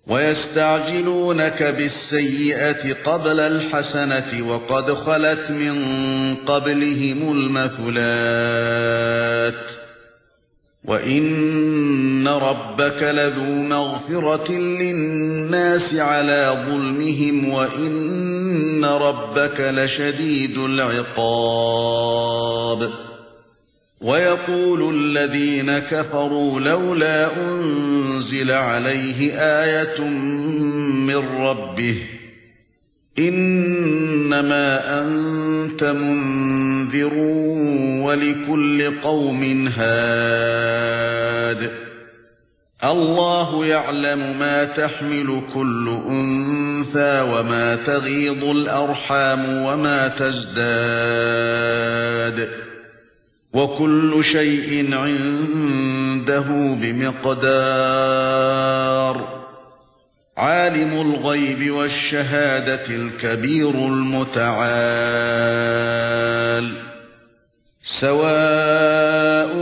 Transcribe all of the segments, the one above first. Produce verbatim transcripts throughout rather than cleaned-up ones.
ويستعجلونك بالسيئة قبل الحسنة وقد خلت من قبلهم المثلات وإن ربك لذو مغفرة للناس على ظلمهم وإن ربك لشديد العقاب ويقول الذين كفروا لولا أنزل عليه آية من ربه إنما أنت منذر ولكل قوم هاد الله يعلم ما تحمل كل أنثى وما تغيض الأرحام وما تزداد وكل شيء عنده بمقدار عالم الغيب والشهادة الكبير المتعال سواء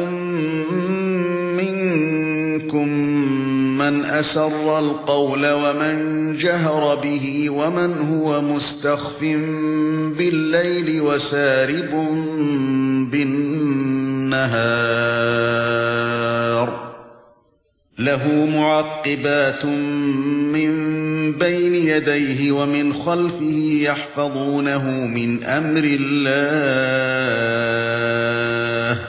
منكم من أسر القول ومن جهر به ومن هو مستخف بالليل وسارب بالنهار له معقبات من بين يديه ومن خلفه يحفظونه من أمر الله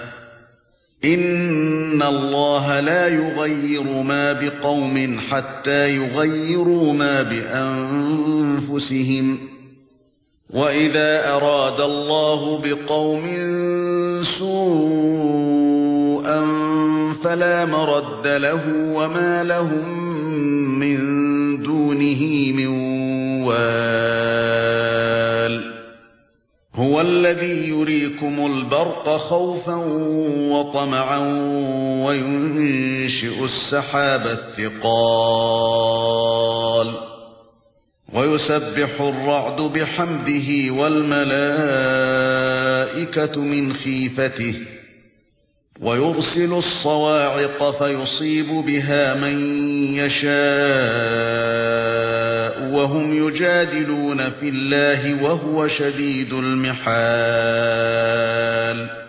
إن الله لا يغير ما بقوم حتى يغيروا ما بأنفسهم وإذا أراد الله بقوم سوءا فلا مرد له وما لهم من دونه من وال هو الذي يريكم البرق خوفا وطمعا وينشئ السحاب الثقال ويسبح الرعد بحمده والملائكة من خيفته ويرسل الصواعق فيصيب بها من يشاء وهم يجادلون في الله وهو شديد المحال